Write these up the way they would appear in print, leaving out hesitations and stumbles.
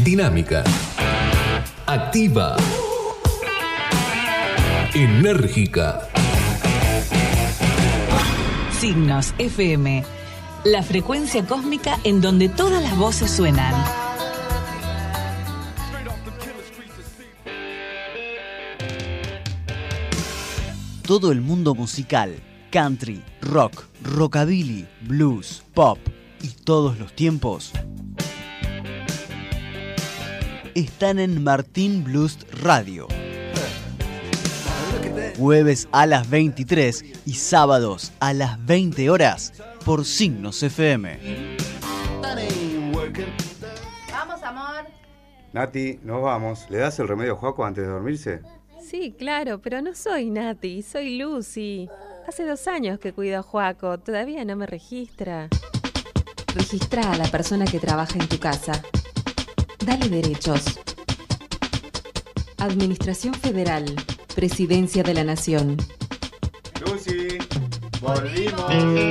Dinámica. Activa. Enérgica. Signos FM. La frecuencia cósmica en donde todas las voces suenan. Todo el mundo musical, country, rock, rockabilly, blues, pop y todos los tiempos están en Martín Blues Radio. Jueves a las 23 y sábados a las 20 horas por Signos FM. Vamos, amor. Nati, nos vamos. ¿Le das el remedio a Joaco antes de dormirse? Sí, claro, pero no soy Nati, soy Lucy. Hace 2 años que cuido a Joaco, todavía no me registra. Registra a la persona que trabaja en tu casa. Dale derechos. Administración Federal, Presidencia de la Nación. Lucy, volvimos.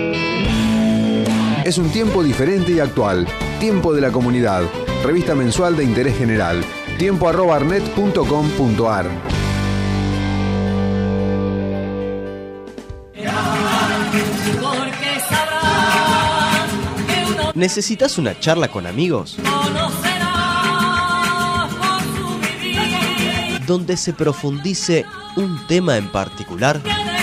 Es un tiempo diferente y actual. Tiempo de la Comunidad. Revista mensual de interés general. tiempo@arnet.com.ar. ¿Necesitas una charla con amigos? Donde se profundice un tema en particular.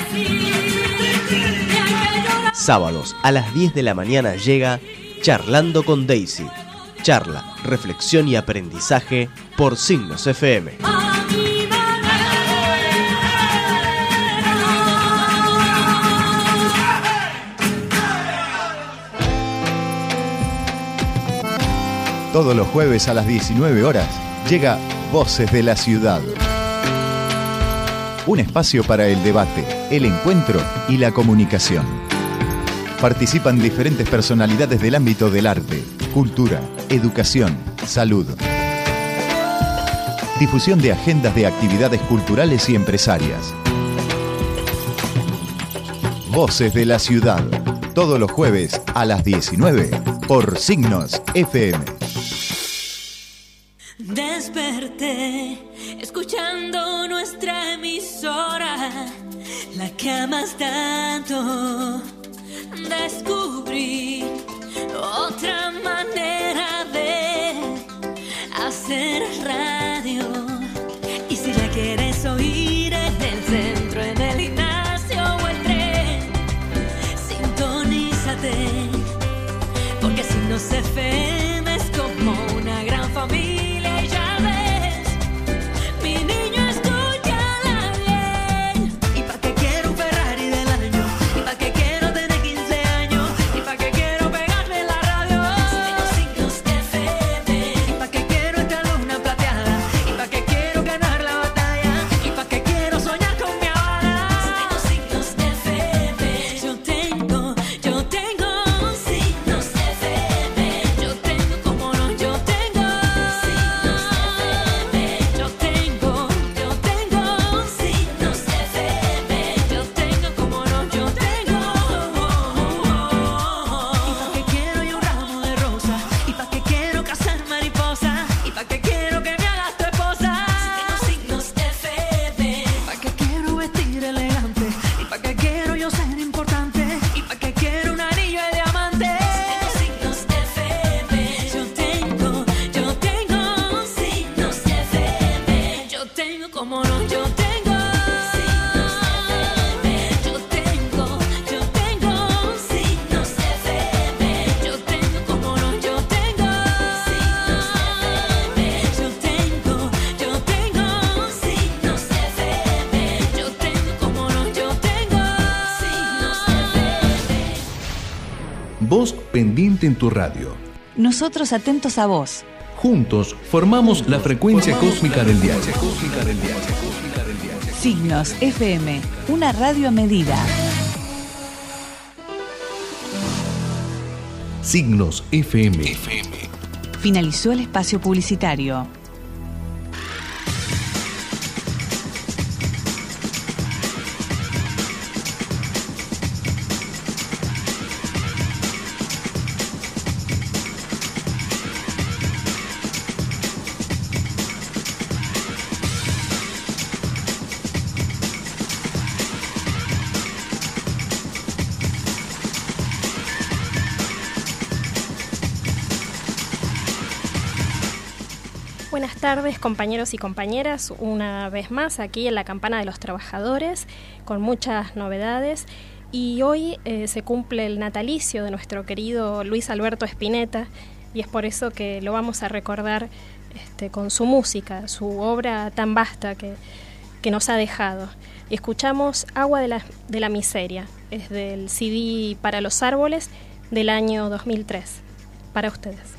Sábados a las 10 de la mañana llega Charlando con Daisy. Charla, reflexión y aprendizaje por Signos FM. Todos los jueves a las 19 horas llega Voces de la Ciudad. Un espacio para el debate, el encuentro y la comunicación. Participan diferentes personalidades del ámbito del arte, cultura, educación, salud. Difusión de agendas de actividades culturales y empresarias. Voces de la Ciudad. Todos los jueves a las 19 por Signos FM. Desperté escuchando nuestra emisora, la que amas tanto. Descubrí otra manera de hacer radio. Y si la quieres oír en el centro, en el gimnasio o el tren, sintonízate, porque Signos FM es como una gran familia. Voz pendiente en tu radio. Nosotros atentos a vos. Juntos formamos la frecuencia cósmica del diario. Signos FM, una radio a medida. Signos FM. Finalizó el espacio publicitario. Buenas tardes, compañeros y compañeras, una vez más aquí en la Campana de los Trabajadores, con muchas novedades. Y hoy se cumple el natalicio de nuestro querido Luis Alberto Spinetta, y es por eso que lo vamos a recordar con su música, su obra tan vasta que nos ha dejado. Y escuchamos Agua de la Miseria, es del CD Para los Árboles del año 2003, para ustedes.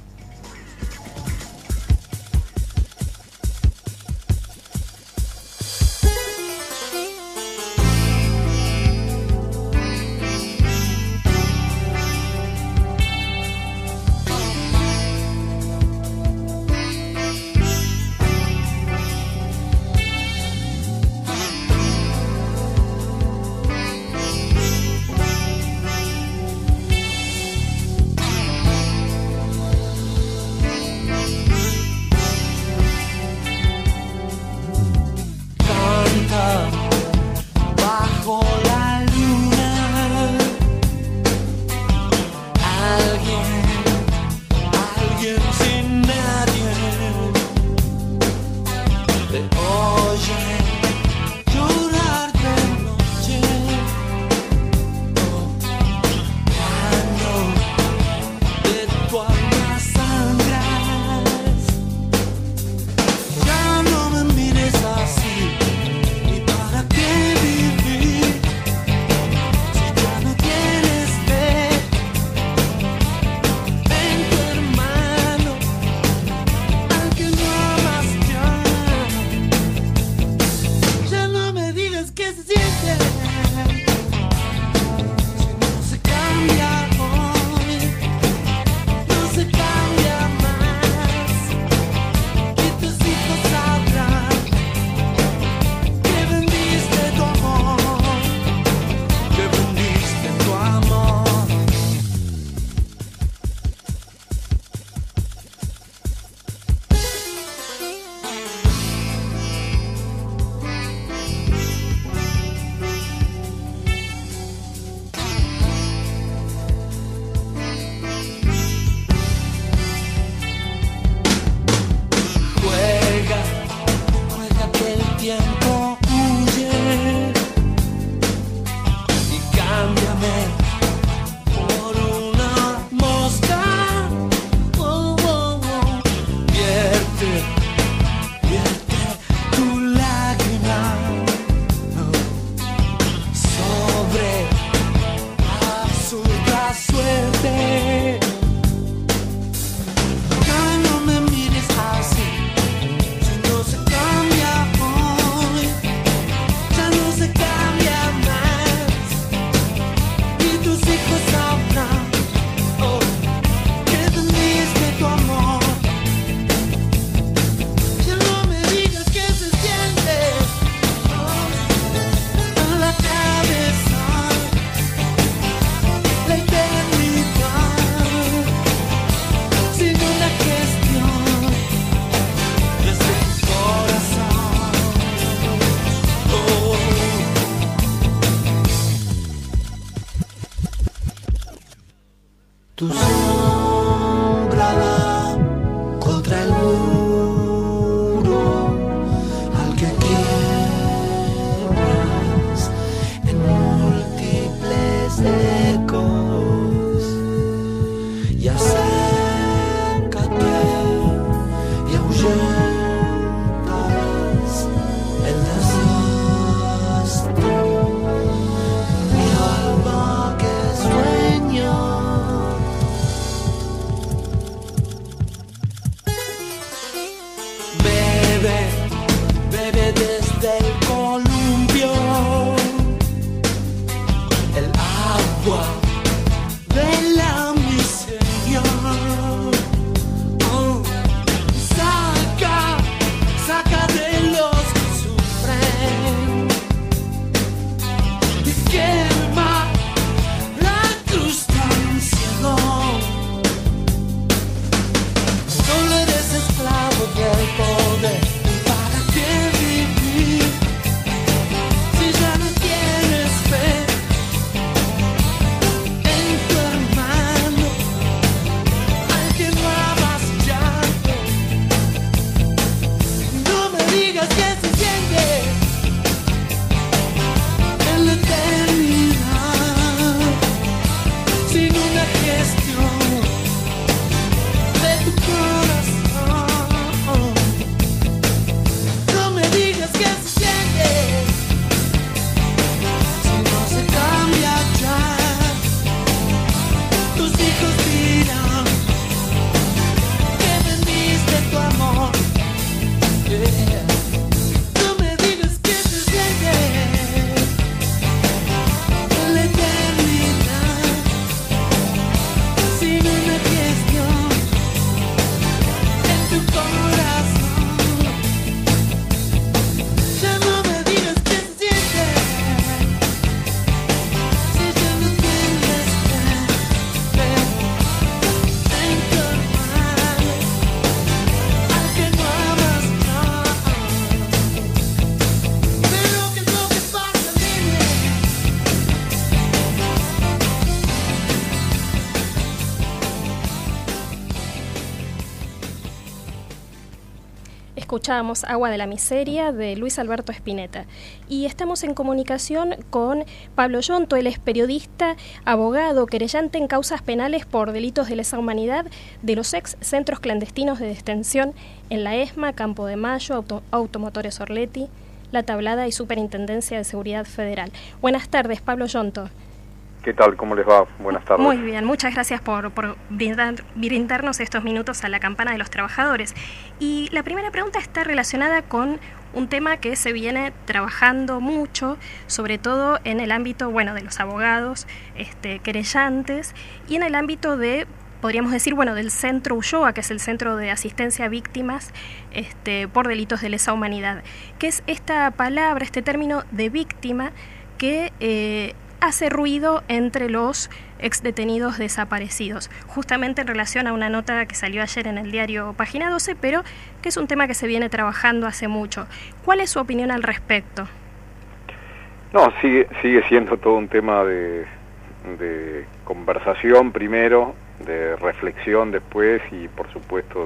escuchábamos Agua de la Miseria de Luis Alberto Spinetta. Y estamos en comunicación con Pablo Yonto. Él es periodista, abogado, querellante en causas penales por delitos de lesa humanidad de los ex centros clandestinos de detención en la ESMA, Campo de Mayo, Automotores Orletti, La Tablada y Superintendencia de Seguridad Federal. Buenas tardes, Pablo Yonto. ¿Qué tal? ¿Cómo les va? Buenas tardes. Muy bien, muchas gracias por brindarnos estos minutos a la Campana de los Trabajadores. Y la primera pregunta está relacionada con un tema que se viene trabajando mucho, sobre todo en el ámbito, bueno, de los abogados, querellantes, y en el ámbito de, podríamos decir, bueno, del Centro Ulloa, que es el Centro de Asistencia a Víctimas por delitos de lesa humanidad, que es esta palabra, este término de víctima que hace ruido entre los exdetenidos desaparecidos, justamente en relación a una nota que salió ayer en el diario Página 12, pero que es un tema que se viene trabajando hace mucho. ¿Cuál es su opinión al respecto? No, sigue siendo todo un tema de conversación primero, de reflexión después y por supuesto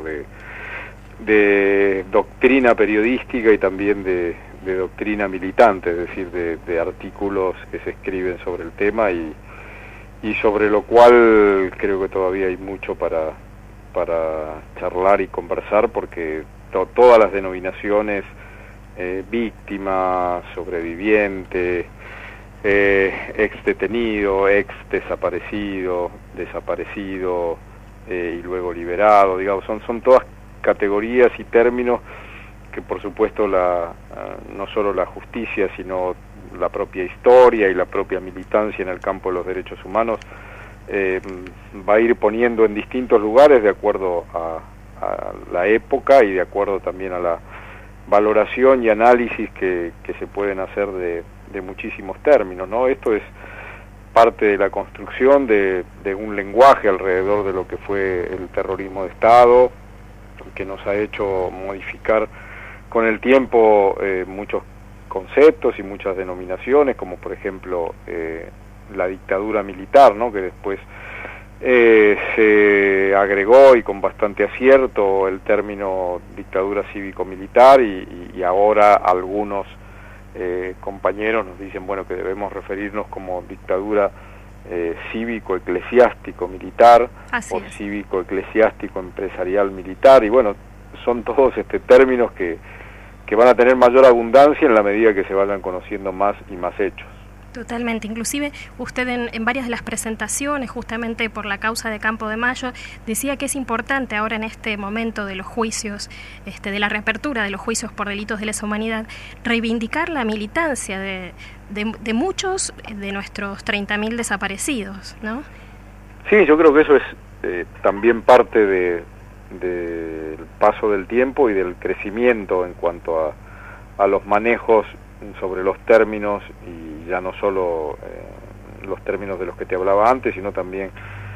de doctrina periodística y también de doctrina militante, es decir, de artículos que se escriben sobre el tema y sobre lo cual creo que todavía hay mucho para charlar y conversar, porque todas las denominaciones, víctima, sobreviviente, ex detenido, ex desaparecido, y luego liberado, digamos, son todas categorías y términos que por supuesto no solo la justicia, sino la propia historia y la propia militancia en el campo de los derechos humanos va a ir poniendo en distintos lugares de acuerdo a la época y de acuerdo también a la valoración y análisis que se pueden hacer de muchísimos términos, ¿no? Esto es parte de la construcción de un lenguaje alrededor de lo que fue el terrorismo de Estado, que nos ha hecho modificar con el tiempo muchos conceptos y muchas denominaciones, como por ejemplo la dictadura militar, ¿no? Que después se agregó, y con bastante acierto, el término dictadura cívico-militar, y ahora algunos compañeros nos dicen, bueno, que debemos referirnos como dictadura cívico-eclesiástico-militar o cívico-eclesiástico-empresarial-militar, y bueno, son todos términos que van a tener mayor abundancia en la medida que se vayan conociendo más y más hechos. Totalmente, inclusive usted en varias de las presentaciones, justamente por la causa de Campo de Mayo, decía que es importante ahora en este momento de los juicios, de la reapertura de los juicios por delitos de lesa humanidad, reivindicar la militancia de muchos de nuestros 30.000 desaparecidos, ¿no? Sí, yo creo que eso es también parte del paso del tiempo y del crecimiento en cuento a los manejos sobre los términos, y ya no solo los términos de los que te hablaba antes, sino también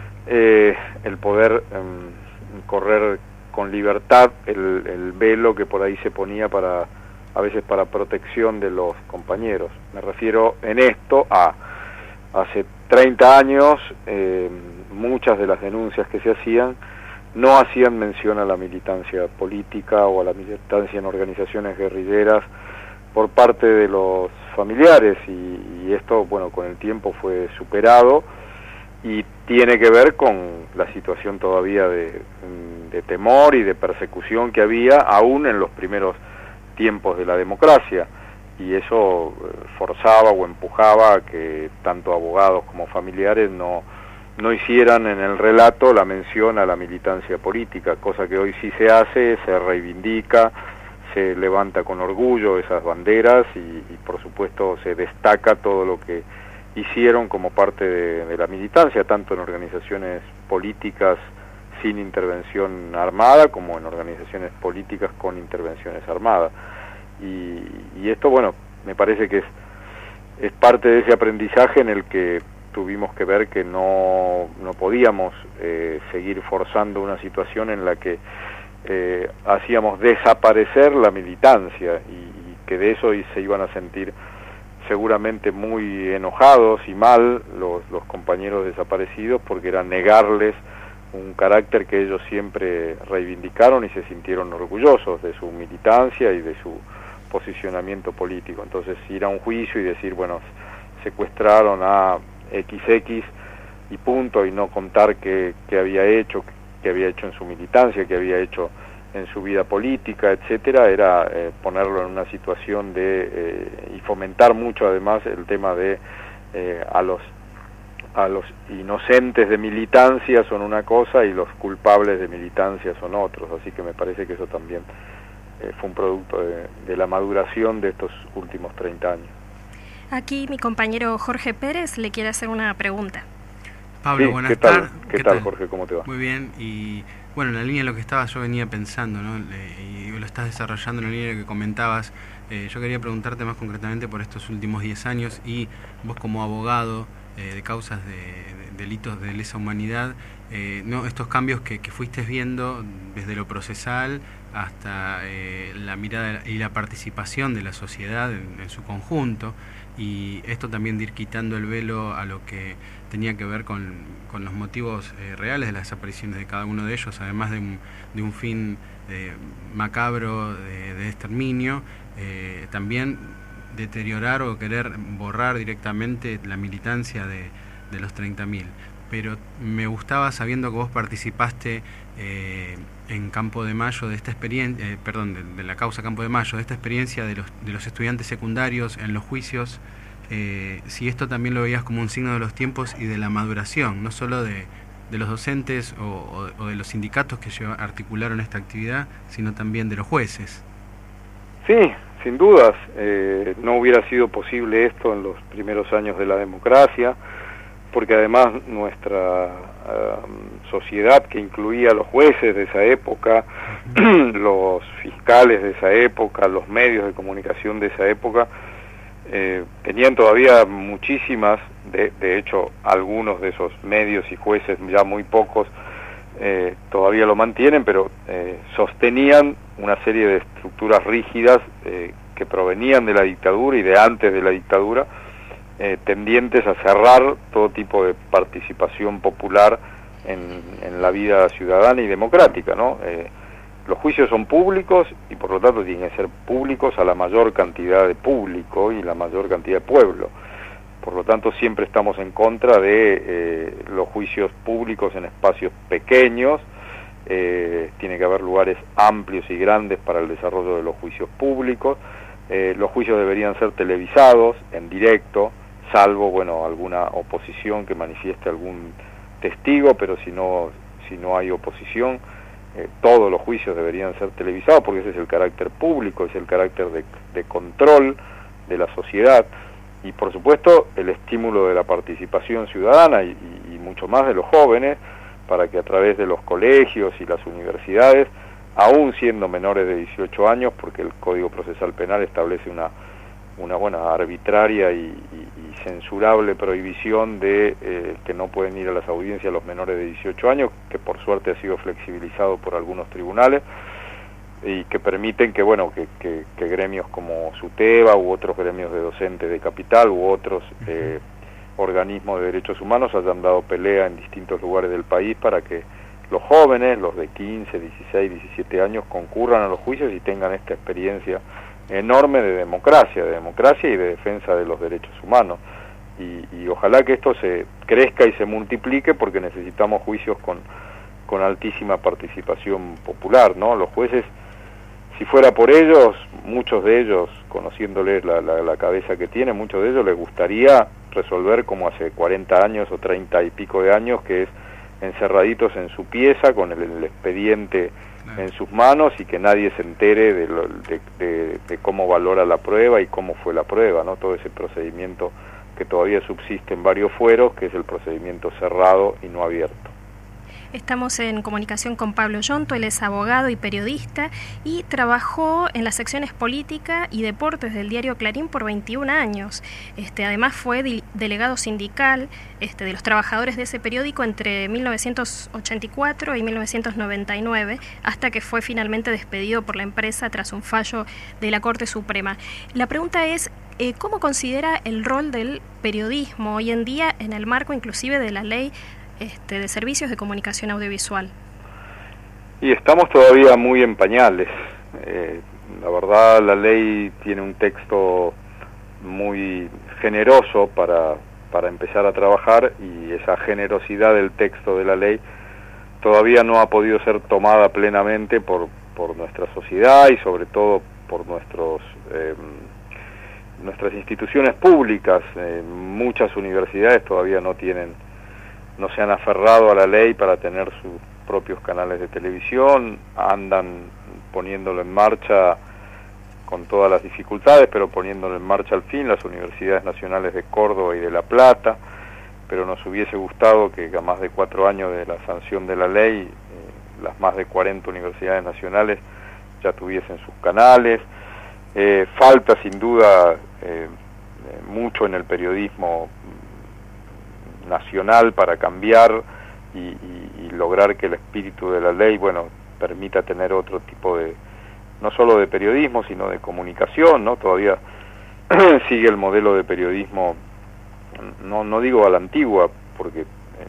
el poder correr con libertad el velo que por ahí se ponía a veces para protección de los compañeros. Me refiero en esto a hace 30 años, muchas de las denuncias que se hacían no hacían mención a la militancia política o a la militancia en organizaciones guerrilleras por parte de los familiares, y esto, bueno, con el tiempo fue superado y tiene que ver con la situación todavía de temor y de persecución que había aún en los primeros tiempos de la democracia, y eso forzaba o empujaba a que tanto abogados como familiares no hicieran en el relato la mención a la militancia política, cosa que hoy sí se hace, se reivindica, se levanta con orgullo esas banderas y por supuesto se destaca todo lo que hicieron como parte de la militancia, tanto en organizaciones políticas sin intervención armada como en organizaciones políticas con intervenciones armadas. Y esto, bueno, me parece que es parte de ese aprendizaje en el que tuvimos que ver que no podíamos seguir forzando una situación en la que hacíamos desaparecer la militancia, y que de eso se iban a sentir seguramente muy enojados y mal los compañeros desaparecidos, porque era negarles un carácter que ellos siempre reivindicaron y se sintieron orgullosos de su militancia y de su posicionamiento político. Entonces ir a un juicio y decir, bueno, secuestraron a XX y punto, y no contar qué había hecho en su militancia, qué había hecho en su vida política, etcétera, era ponerlo en una situación y fomentar mucho además el tema de a los inocentes de militancia son una cosa y los culpables de militancia son otros, así que me parece que eso también fue un producto de la maduración de estos últimos 30 años. Aquí mi compañero Jorge Pérez le quiere hacer una pregunta. Pablo, Sí, buenas tardes. ¿Qué tal, Jorge? ¿Cómo te va? Muy bien, y bueno, en la línea de lo que yo venía pensando, ¿no? Y lo estás desarrollando en la línea de lo que comentabas. Yo quería preguntarte más concretamente por estos últimos 10 años y vos como abogado de causas de delitos de lesa humanidad, ¿no? Estos cambios que fuiste viendo desde lo procesal hasta la mirada y la participación de la sociedad en su conjunto, y esto también de ir quitando el velo a lo que tenía que ver con los motivos reales de las desapariciones de cada uno de ellos, además de un fin macabro de exterminio, también deteriorar o querer borrar directamente la militancia de los 30.000. Pero me gustaba, sabiendo que vos participaste en Campo de Mayo de esta experiencia, de la causa Campo de Mayo, de esta experiencia de los estudiantes secundarios en los juicios, si esto también lo veías como un signo de los tiempos y de la maduración, no solo de los docentes o de los sindicatos que articularon esta actividad, sino también de los jueces. Sí, sin dudas. No hubiera sido posible esto en los primeros años de la democracia, porque además nuestra sociedad, que incluía a los jueces de esa época, los fiscales de esa época, los medios de comunicación de esa época, tenían todavía muchísimas, de hecho algunos de esos medios y jueces, ya muy pocos, todavía lo mantienen, pero sostenían una serie de estructuras rígidas que provenían de la dictadura y de antes de la dictadura, tendientes a cerrar todo tipo de participación popular en la vida ciudadana y democrática, ¿no? Los juicios son públicos y por lo tanto tienen que ser públicos a la mayor cantidad de público y la mayor cantidad de pueblo. Por lo tanto siempre estamos en contra de los juicios públicos en espacios pequeños. Tiene que haber lugares amplios y grandes para el desarrollo de los juicios públicos. Los juicios deberían ser televisados en directo, salvo, bueno, alguna oposición que manifieste algún testigo, pero si no hay oposición, todos los juicios deberían ser televisados, porque ese es el carácter público, es el carácter de control de la sociedad, y por supuesto el estímulo de la participación ciudadana y mucho más de los jóvenes, para que a través de los colegios y las universidades, aún siendo menores de 18 años, porque el Código Procesal Penal establece una buena arbitraria y censurable prohibición de que no pueden ir a las audiencias los menores de 18 años, que por suerte ha sido flexibilizado por algunos tribunales, y que permiten que, bueno, que gremios como SUTEBA u otros gremios de docentes de Capital u otros organismos de derechos humanos hayan dado pelea en distintos lugares del país para que los jóvenes, los de 15, 16, 17 años, concurran a los juicios y tengan esta experiencia enorme de democracia y de defensa de los derechos humanos. Y ojalá que esto se crezca y se multiplique, porque necesitamos juicios con altísima participación popular, ¿no? Los jueces, si fuera por ellos, muchos de ellos, conociéndoles la cabeza que tienen, muchos de ellos les gustaría resolver como hace 40 años o 30 y pico de años, que es encerraditos en su pieza con el expediente en sus manos y que nadie se entere de cómo valora la prueba y cómo fue la prueba, ¿no? Todo ese procedimiento que todavía subsiste en varios fueros, que es el procedimiento cerrado y no abierto. Estamos en comunicación con Pablo Yonto, él es abogado y periodista y trabajó en las secciones política y deportes del diario Clarín por 21 años. Además fue delegado sindical de los trabajadores de ese periódico entre 1984 y 1999, hasta que fue finalmente despedido por la empresa tras un fallo de la Corte Suprema. La pregunta es, ¿cómo considera el rol del periodismo hoy en día en el marco inclusive de la ley de servicios de comunicación audiovisual? Y estamos todavía muy en pañales. La verdad, la ley tiene un texto muy generoso para empezar a trabajar, y esa generosidad del texto de la ley todavía no ha podido ser tomada plenamente por nuestra sociedad y sobre todo por nuestras instituciones públicas. Muchas universidades todavía no se han aferrado a la ley para tener sus propios canales de televisión, andan poniéndolo en marcha con todas las dificultades, pero poniéndolo en marcha al fin, las universidades nacionales de Córdoba y de La Plata, pero nos hubiese gustado que a más de 4 años de la sanción de la ley, las más de 40 universidades nacionales ya tuviesen sus canales. Falta sin duda mucho en el periodismo nacional para cambiar y lograr que el espíritu de la ley, permita tener otro tipo de, no solo de periodismo, sino de comunicación, ¿no? Todavía sigue el modelo de periodismo, no digo a la antigua, porque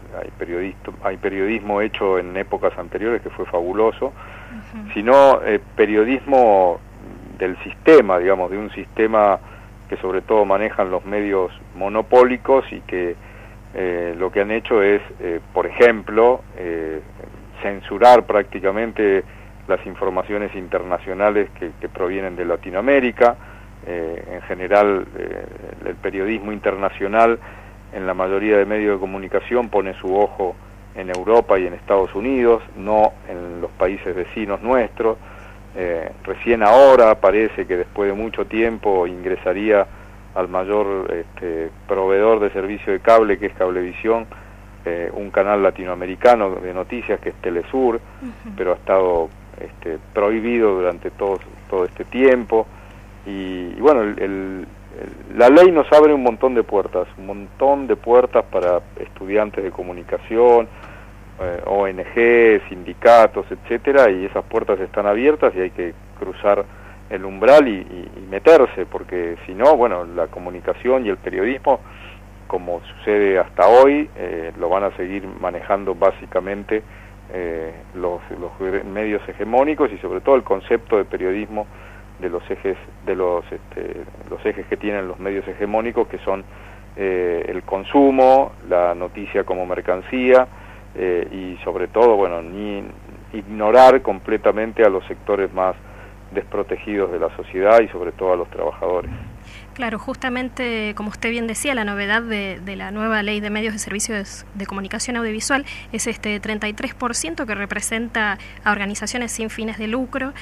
hay periodismo hecho en épocas anteriores que fue fabuloso, sino periodismo del sistema, digamos, de un sistema que sobre todo manejan los medios monopólicos y que lo que han hecho es, por ejemplo, censurar prácticamente las informaciones internacionales que provienen de Latinoamérica. En general, el periodismo internacional en la mayoría de medios de comunicación pone su ojo en Europa y en Estados Unidos, no en los países vecinos nuestros. Recién ahora parece que después de mucho tiempo ingresaría al mayor proveedor de servicio de cable, que es Cablevisión, un canal latinoamericano de noticias que es Telesur, pero ha estado prohibido durante todo este tiempo. Y bueno, la ley nos abre un montón de puertas para estudiantes de comunicación, ONG, sindicatos, etcétera, y esas puertas están abiertas y hay que cruzar el umbral y meterse, porque si no, la comunicación y el periodismo, como sucede hasta hoy, lo van a seguir manejando básicamente los medios hegemónicos, y sobre todo el concepto de periodismo de los ejes que tienen los medios hegemónicos, que son el consumo, la noticia como mercancía, y sobre todo ignorar completamente a los sectores más desprotegidos de la sociedad y sobre todo a los trabajadores. Claro, justamente, como usted bien decía, la novedad de la nueva ley de medios de servicios de comunicación audiovisual es 33% que representa a organizaciones sin fines de lucro,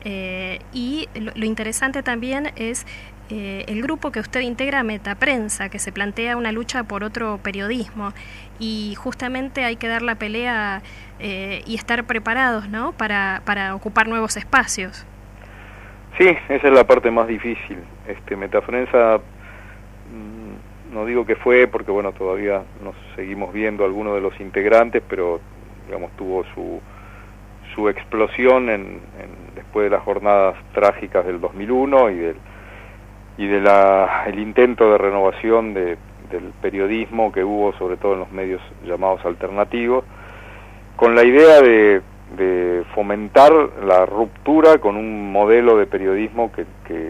y lo interesante también es el grupo que usted integra, Metaprensa, que se plantea una lucha por otro periodismo, y justamente hay que dar la pelea y estar preparados, ¿no?, para ocupar nuevos espacios. Sí, esa es la parte más difícil. Metaprensa, no digo que fue, porque todavía nos seguimos viendo algunos de los integrantes, pero tuvo su explosión después de las jornadas trágicas del 2001 y el intento de renovación del periodismo que hubo, sobre todo en los medios llamados alternativos, con la idea de fomentar la ruptura con un modelo de periodismo que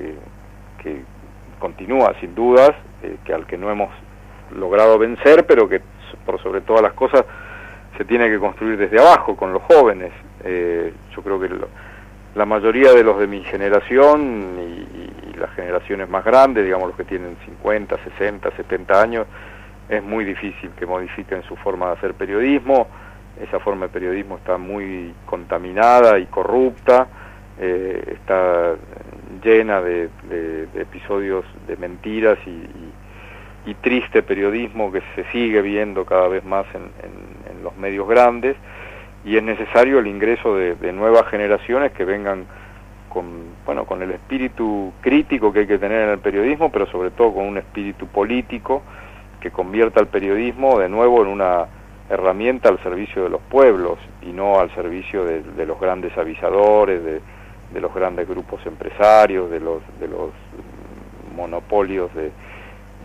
continúa sin dudas, que al que no hemos logrado vencer, pero que por sobre todas las cosas se tiene que construir desde abajo, con los jóvenes. Yo creo que la mayoría de los de mi generación y las generaciones más grandes, los que tienen 50, 60, 70 años, es muy difícil que modifiquen su forma de hacer periodismo. Esa forma de periodismo está muy contaminada y corrupta, está llena de episodios de mentiras y triste periodismo que se sigue viendo cada vez más en los medios grandes, y es necesario el ingreso de nuevas generaciones que vengan con el espíritu crítico que hay que tener en el periodismo, pero sobre todo con un espíritu político que convierta el periodismo de nuevo en una herramienta al servicio de los pueblos y no al servicio de los grandes avisadores, de los grandes grupos empresarios, de los monopolios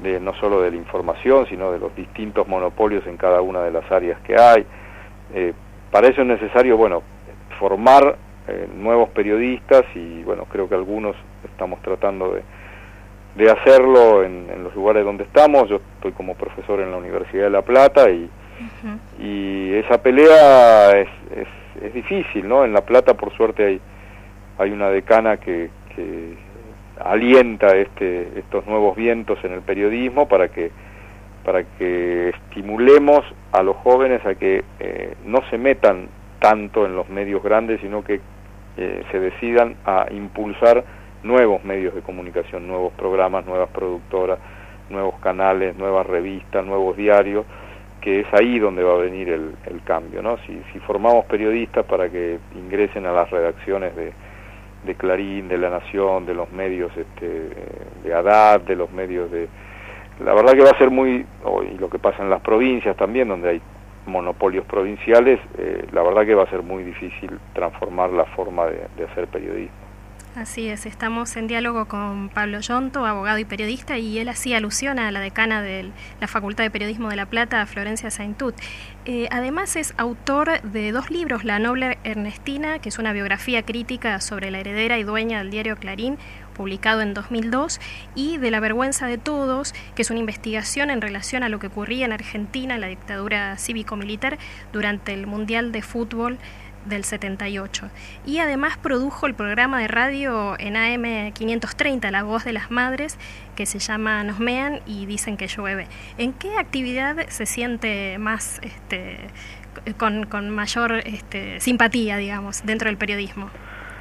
no solo de la información, sino de los distintos monopolios en cada una de las áreas que hay. Para eso es necesario, bueno, formar nuevos periodistas y, bueno, creo que algunos estamos tratando de hacerlo en los lugares donde estamos. Yo estoy como profesor en la Universidad de La Plata y esa pelea es difícil, ¿no? En La Plata, por suerte, hay una decana que alienta estos nuevos vientos en el periodismo para que estimulemos a los jóvenes a que no se metan tanto en los medios grandes, sino que se decidan a impulsar nuevos medios de comunicación, nuevos programas, nuevas productoras, nuevos canales, nuevas revistas, nuevos diarios, que es ahí donde va a venir el cambio, ¿no? Si formamos periodistas para que ingresen a las redacciones de Clarín, de La Nación, de los medios de Haddad, de los medios de... La verdad que va a ser y lo que pasa en las provincias también, donde hay monopolios provinciales, la verdad que va a ser muy difícil transformar la forma de hacer periodismo. Así es, estamos en diálogo con Pablo Yonto, abogado y periodista, y él hacía alusión a la decana de la Facultad de Periodismo de La Plata, Florencia Saintut. Además es autor de 2 libros, La Noble Ernestina, que es una biografía crítica sobre la heredera y dueña del diario Clarín, publicado en 2002, y de La Vergüenza de Todos, que es una investigación en relación a lo que ocurría en Argentina, en la dictadura cívico-militar, durante el Mundial de Fútbol del 78. Y además produjo el programa de radio en AM 530, La Voz de las Madres, que se llama Nos Mean y Dicen que Llueve. ¿En qué actividad se siente más con mayor simpatía, digamos, dentro del periodismo?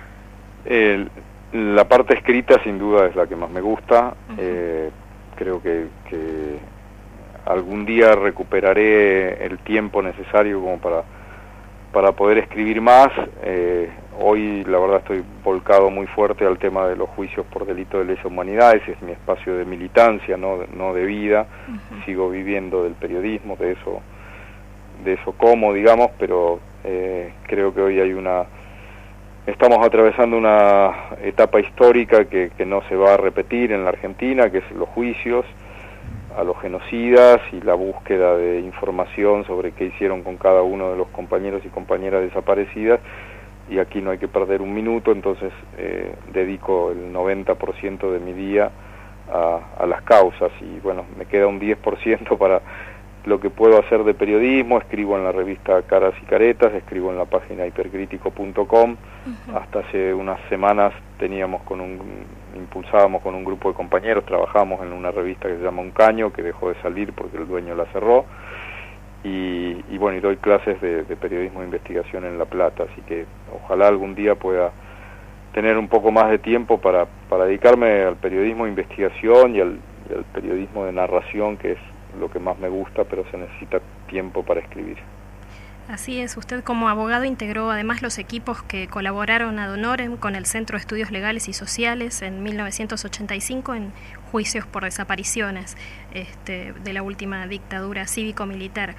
La parte escrita sin duda es la que más me gusta. Creo que algún día recuperaré el tiempo necesario como para poder escribir más. Hoy la verdad estoy volcado muy fuerte al tema de los juicios por delito de lesa humanidad. Ese es mi espacio de militancia, no de vida. Sigo viviendo del periodismo, de eso como, digamos, pero creo que hoy estamos atravesando una etapa histórica que no se va a repetir en la Argentina, que es los juicios a los genocidas y la búsqueda de información sobre qué hicieron con cada uno de los compañeros y compañeras desaparecidas, y aquí no hay que perder un minuto, entonces dedico el 90% de mi día a las causas, y bueno, me queda un 10% para lo que puedo hacer de periodismo. Escribo en la revista Caras y Caretas, escribo en la página hipercrítico.com. Hasta hace unas semanas impulsábamos con un grupo de compañeros, trabajábamos en una revista que se llama Un Caño, que dejó de salir porque el dueño la cerró, y bueno, y doy clases de periodismo de investigación en La Plata, así que ojalá algún día pueda tener un poco más de tiempo para dedicarme al periodismo de investigación y al periodismo de narración, que es lo que más me gusta, pero se necesita tiempo para escribir. Así es, usted como abogado integró además los equipos que colaboraron ad honorem con el Centro de Estudios Legales y Sociales en 1985 en juicios por desapariciones de la última dictadura cívico-militar.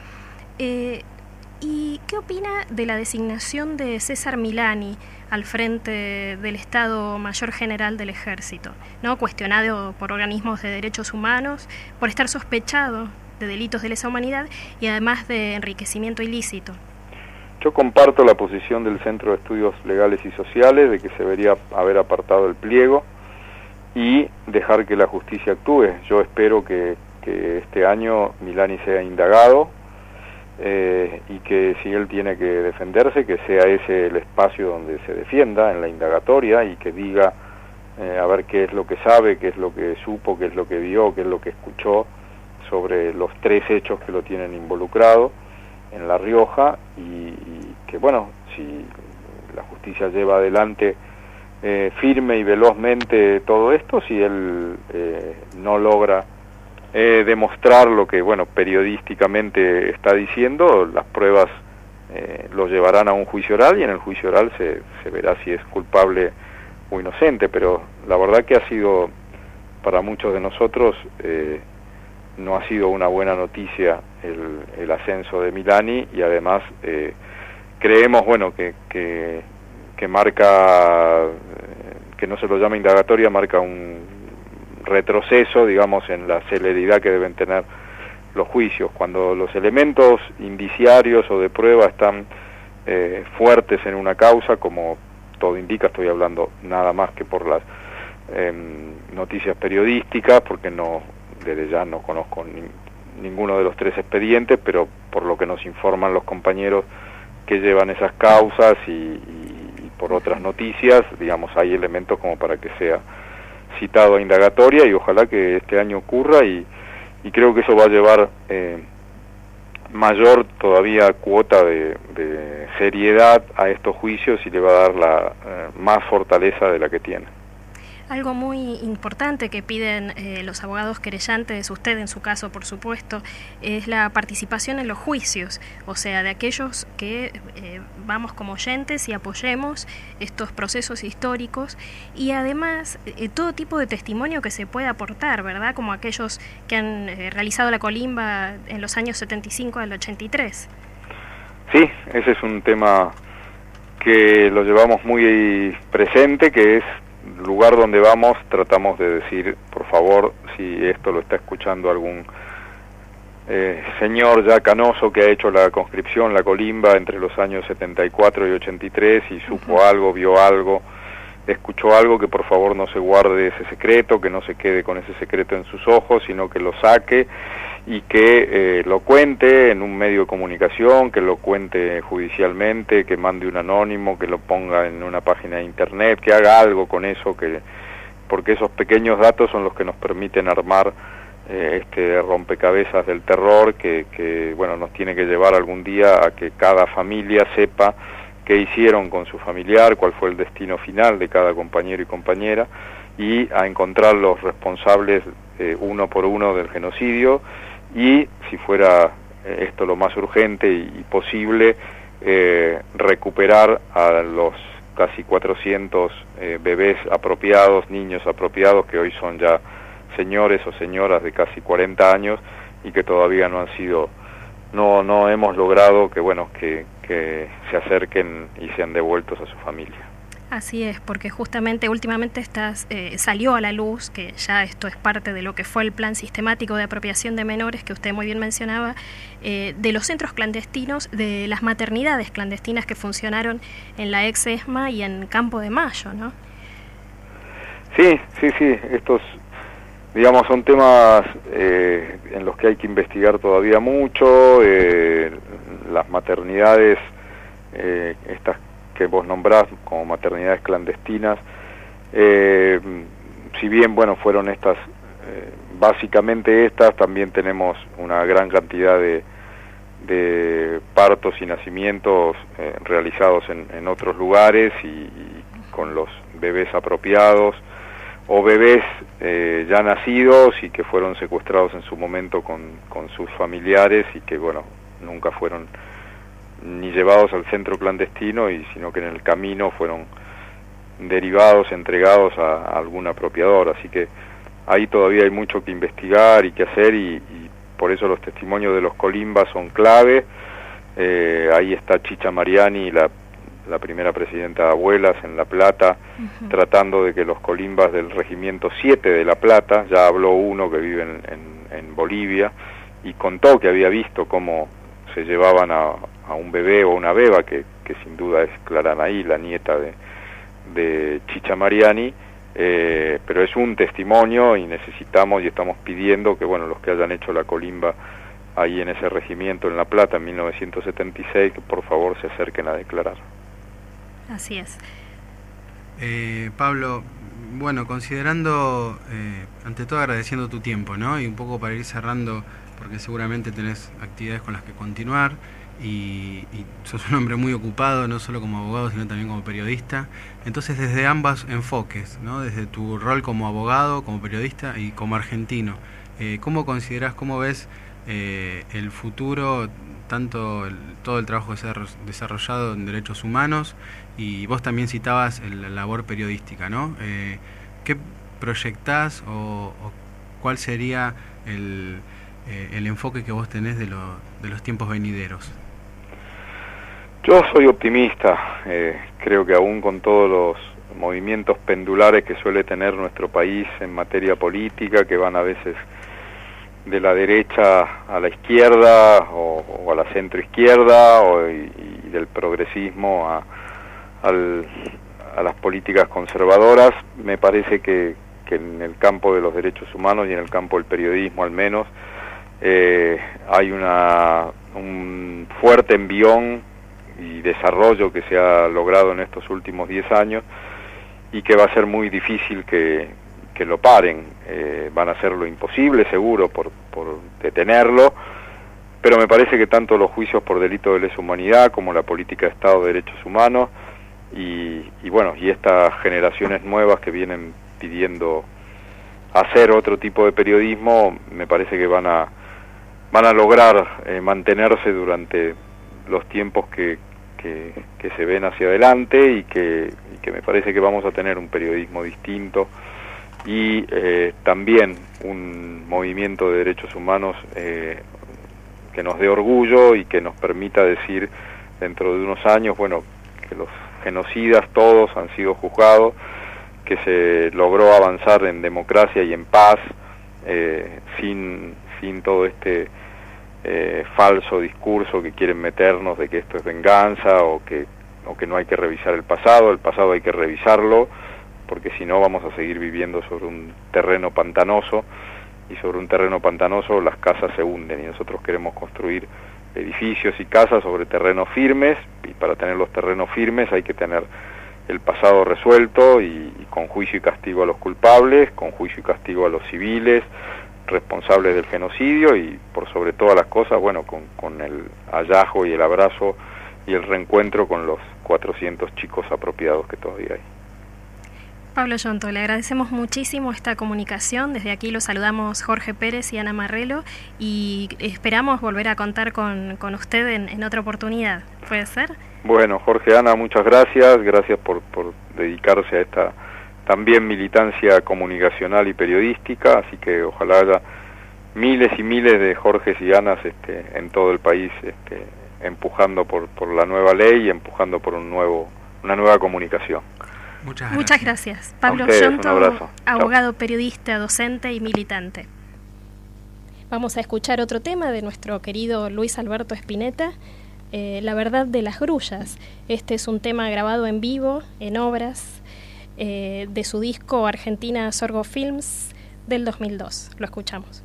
¿Y qué opina de la designación de César Milani al frente del Estado Mayor General del Ejército, ¿no? Cuestionado por organismos de derechos humanos por estar sospechado de delitos de lesa humanidad y además de enriquecimiento ilícito? Yo comparto la posición del Centro de Estudios Legales y Sociales de que se debería haber apartado el pliego y dejar que la justicia actúe. Yo espero que este año Milani sea indagado, y que si él tiene que defenderse, que sea ese el espacio donde se defienda en la indagatoria y que diga a ver qué es lo que sabe, qué es lo que supo, qué es lo que vio, qué es lo que escuchó sobre los 3 hechos que lo tienen involucrado en La Rioja, y que bueno, si la justicia lleva adelante firme y velozmente todo esto, si él no logra demostrar lo que, bueno, periodísticamente está diciendo, las pruebas lo llevarán a un juicio oral, y en el juicio oral se verá si es culpable o inocente, pero la verdad que ha sido, para muchos de nosotros, no ha sido una buena noticia el ascenso de Milani, y además creemos, bueno, que marca, que no se lo llama indagatoria, marca retroceso, digamos, en la celeridad que deben tener los juicios. Cuando los elementos indiciarios o de prueba están fuertes en una causa, como todo indica, estoy hablando nada más que por las noticias periodísticas, porque desde ya no conozco ninguno de los 3 expedientes, pero por lo que nos informan los compañeros que llevan esas causas y por otras noticias, digamos, hay elementos como para que sea citado a indagatoria, y ojalá que este año ocurra, y creo que eso va a llevar mayor todavía cuota de seriedad a estos juicios y le va a dar más fortaleza de la que tiene. Algo muy importante que piden los abogados querellantes, usted en su caso por supuesto, es la participación en los juicios, o sea, de aquellos que vamos como oyentes y apoyemos estos procesos históricos, y además todo tipo de testimonio que se pueda aportar, ¿verdad? Como aquellos que han realizado la colimba en los años 75 al 83. Sí, ese es un tema que lo llevamos muy presente, que es lugar donde vamos, tratamos de decir, por favor, si esto lo está escuchando algún señor ya canoso que ha hecho la conscripción, la colimba, entre los años 74 y 83, y supo algo, vio algo, escuchó algo, que por favor no se guarde ese secreto, que no se quede con ese secreto en sus ojos, sino que lo saque y que lo cuente en un medio de comunicación, que lo cuente judicialmente, que mande un anónimo, que lo ponga en una página de internet, que haga algo con eso, porque esos pequeños datos son los que nos permiten armar este rompecabezas del terror que bueno, nos tiene que llevar algún día a que cada familia sepa qué hicieron con su familiar, cuál fue el destino final de cada compañero y compañera, y a encontrar los responsables uno por uno del genocidio, y si fuera esto lo más urgente y posible, recuperar a los casi 400 bebés apropiados, niños apropiados, que hoy son ya señores o señoras de casi 40 años y que todavía no hemos logrado que se acerquen y sean devueltos a su familia. Así es, porque justamente últimamente salió a la luz, que ya esto es parte de lo que fue el plan sistemático de apropiación de menores, que usted muy bien mencionaba, de los centros clandestinos, de las maternidades clandestinas que funcionaron en la ex ESMA y en Campo de Mayo, ¿no? Sí, estos, digamos, son temas en los que hay que investigar todavía mucho. Las maternidades, estas que vos nombrás como maternidades clandestinas, si bien, bueno, fueron estas, básicamente estas, también tenemos una gran cantidad de partos y nacimientos realizados en otros lugares y con los bebés apropiados, o bebés ya nacidos y que fueron secuestrados en su momento con sus familiares y que, bueno, nunca fueron ni llevados al centro clandestino, sino que en el camino fueron derivados, entregados a algún apropiador. Así que ahí todavía hay mucho que investigar y que hacer, y por eso los testimonios de los colimbas son clave. Ahí está Chicha Mariani, la primera presidenta de Abuelas en La Plata, tratando de que los colimbas del Regimiento 7 de La Plata, ya habló uno que vive en Bolivia, y contó que había visto cómo se llevaban a un bebé o una beba, que sin duda es Claranaí, la nieta de Chicha Mariani, pero es un testimonio y necesitamos y estamos pidiendo que, bueno, los que hayan hecho la colimba ahí en ese regimiento en La Plata en 1976, que por favor se acerquen a declarar. Así es. Pablo, bueno, considerando, ante todo agradeciendo tu tiempo, ¿no? Y un poco para ir cerrando, porque seguramente tenés actividades con las que continuar y sos un hombre muy ocupado, no solo como abogado, sino también como periodista. Entonces, desde ambos enfoques, ¿no? Desde tu rol como abogado, como periodista y como argentino, ¿cómo considerás, cómo ves el futuro, tanto todo el trabajo que se ha desarrollado en derechos humanos, y vos también citabas la labor periodística, ¿no? ¿Qué proyectás o cuál sería el enfoque que vos tenés de los tiempos venideros? Yo soy optimista, creo que aún con todos movimientos pendulares que suele tener nuestro país en materia política, que van a veces de la derecha a la izquierda o a la centroizquierda y del progresismo a las políticas conservadoras. Me parece que en el campo de los derechos humanos y en el campo del periodismo al menos hay un fuerte envión y desarrollo que se ha logrado en estos últimos 10 años y que va a ser muy difícil que lo paren. Van a hacer lo imposible seguro por detenerlo, pero me parece que tanto los juicios por delito de lesa humanidad como la política de Estado de Derechos Humanos y estas generaciones nuevas que vienen pidiendo hacer otro tipo de periodismo, me parece que van a lograr mantenerse durante los tiempos que se ven hacia adelante y que me parece que vamos a tener un periodismo distinto y también un movimiento de derechos humanos que nos dé orgullo y que nos permita decir dentro de unos años, que los genocidas todos han sido juzgados, que se logró avanzar en democracia y en paz sin todo este falso discurso que quieren meternos de que esto es venganza o que no hay que revisar el pasado hay que revisarlo, porque si no vamos a seguir viviendo sobre un terreno pantanoso, y sobre un terreno pantanoso las casas se hunden, y nosotros queremos construir edificios y casas sobre terrenos firmes, y para tener los terrenos firmes hay que tener el pasado resuelto y con juicio y castigo a los culpables, con juicio y castigo a los civiles responsables del genocidio y por sobre todas las cosas, con el hallazgo y el abrazo y el reencuentro con los 400 chicos apropiados que todavía hay. Pablo Yonto, le agradecemos muchísimo esta comunicación. Desde aquí los saludamos Jorge Pérez y Ana Marrelo y esperamos volver a contar con usted en otra oportunidad. ¿Puede ser? Bueno, Jorge, Ana, muchas gracias por dedicarse a esta también militancia comunicacional y periodística, así que ojalá haya miles y miles de Jorges y Anas en todo el país empujando por la nueva ley y empujando por una nueva comunicación. Muchas gracias. Pablo ustedes, Yonto, abogado, periodista, docente y militante. Vamos a escuchar otro tema de nuestro querido Luis Alberto Spinetta, La verdad de las grullas. Este es un tema grabado en vivo, en obras, de su disco Argentina Sorgo Films del 2002. Lo escuchamos.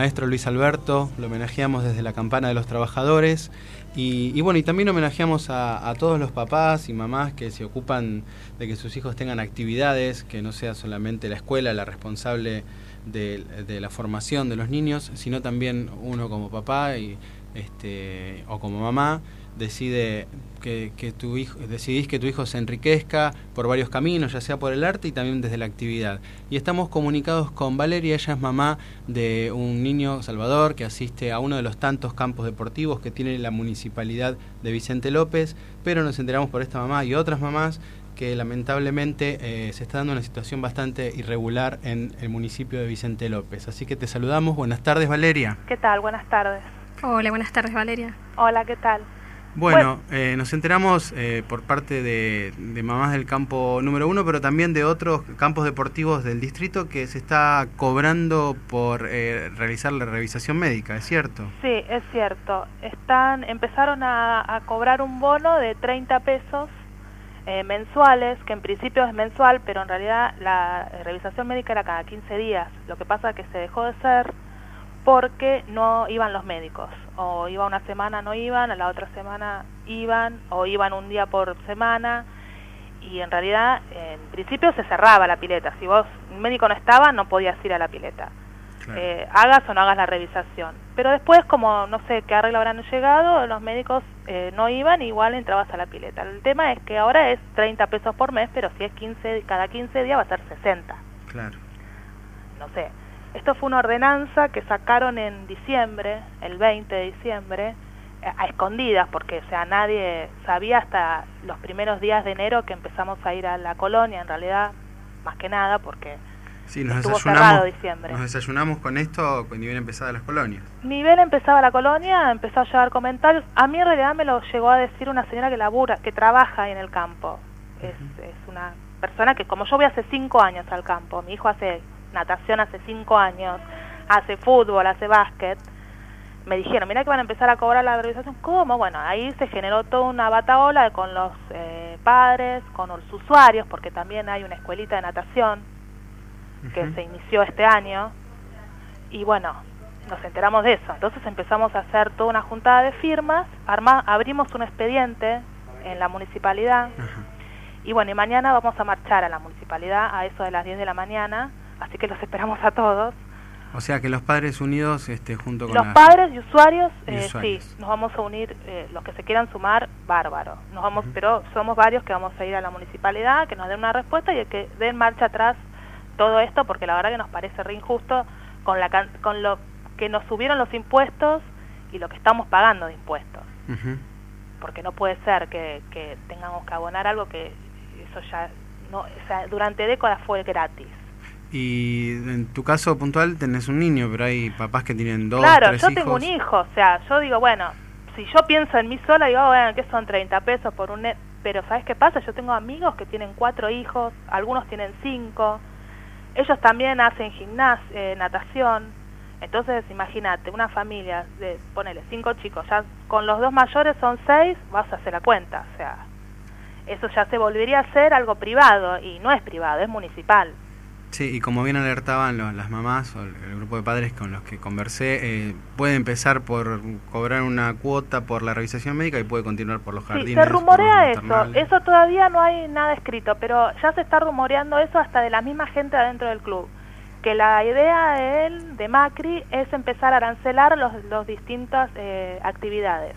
maestro Luis Alberto, lo homenajeamos desde la Campana de los Trabajadores y bueno, y también homenajeamos a todos los papás y mamás que se ocupan de que sus hijos tengan actividades, que no sea solamente la escuela la responsable de la formación de los niños, sino también uno como papá o como mamá decidís que tu hijo se enriquezca por varios caminos, ya sea por el arte y también desde la actividad. Y estamos comunicados con Valeria, ella es mamá de un niño, Salvador, que asiste a uno de los tantos campos deportivos que tiene la municipalidad de Vicente López, pero nos enteramos por esta mamá y otras mamás que lamentablemente se está dando una situación bastante irregular en el municipio de Vicente López. Así que te saludamos. Buenas tardes, Valeria. ¿Qué tal? Buenas tardes. Hola, buenas tardes, Valeria. Hola, ¿qué tal? Bueno, nos enteramos por parte de mamás del campo número 1, pero también de otros campos deportivos del distrito que se está cobrando por realizar la revisación médica, ¿es cierto? Sí, es cierto. Empezaron a cobrar un bono de 30 pesos mensuales, que en principio es mensual, pero en realidad la revisación médica era cada 15 días. Lo que pasa es que se dejó de hacer porque no iban los médicos, o iba una semana no iban, a la otra semana iban, o iban un día por semana, y en realidad en principio se cerraba la pileta. Si un médico no estaba, no podías ir a la pileta, claro. Hagas o no hagas la revisación. Pero después, como no sé qué arreglo habrán llegado, los médicos no iban, igual entrabas a la pileta. El tema es que ahora es 30 pesos por mes, pero si es cada 15 días va a ser 60. Claro. No sé. Esto fue una ordenanza que sacaron en diciembre, el 20 de diciembre, a escondidas, porque o sea, nadie sabía hasta los primeros días de enero que empezamos a ir a la colonia, en realidad, más que nada, porque estuvo cerrado diciembre. Nos desayunamos con esto cuando iban empezadas las colonias. Ni bien empezaba la colonia, empezó a llegar comentarios. A mí en realidad me lo llegó a decir una señora que trabaja ahí en el campo. Es una persona que, como yo voy hace 5 años al campo, mi hijo hace natación hace 5 años, hace fútbol, hace básquet, me dijeron, mira que van a empezar a cobrar la revisación. ¿Cómo? Bueno, ahí se generó toda una batahola con los padres, con los usuarios, porque también hay una escuelita de natación que se inició este año, y bueno, nos enteramos de eso. Entonces empezamos a hacer toda una juntada de firmas, abrimos un expediente en la municipalidad, y bueno, y mañana vamos a marchar a la municipalidad a eso de las 10 de la mañana, así que los esperamos a todos. O sea que los Padres Unidos junto con los padres y usuarios, sí, nos vamos a unir, los que se quieran sumar, bárbaro. Nos vamos, pero somos varios que vamos a ir a la municipalidad, que nos den una respuesta y que den marcha atrás todo esto, porque la verdad que nos parece re injusto con lo que nos subieron los impuestos y lo que estamos pagando de impuestos. Porque no puede ser que tengamos que abonar algo que eso ya no, o sea, durante décadas fue gratis. Y en tu caso puntual tenés un niño, pero hay papás que tienen 2, claro, 3 yo hijos. Tengo un hijo, o sea, yo digo, bueno, si yo pienso en mí sola, digo, bueno, que son 30 pesos por un... Pero ¿sabes qué pasa? Yo tengo amigos que tienen 4 hijos, algunos tienen 5, ellos también hacen gimnasia, natación, entonces imagínate, una familia de, ponele, 5 chicos, ya con los 2 mayores son 6, vas a hacer la cuenta, o sea, eso ya se volvería a ser algo privado, y no es privado, es municipal. Sí, y como bien alertaban las mamás o el grupo de padres con los que conversé, puede empezar por cobrar una cuota por la revisación médica y puede continuar por los jardines. Sí, se rumorea eso todavía no hay nada escrito, pero ya se está rumoreando eso hasta de la misma gente adentro del club, que la idea de Macri es empezar a arancelar los distintas actividades.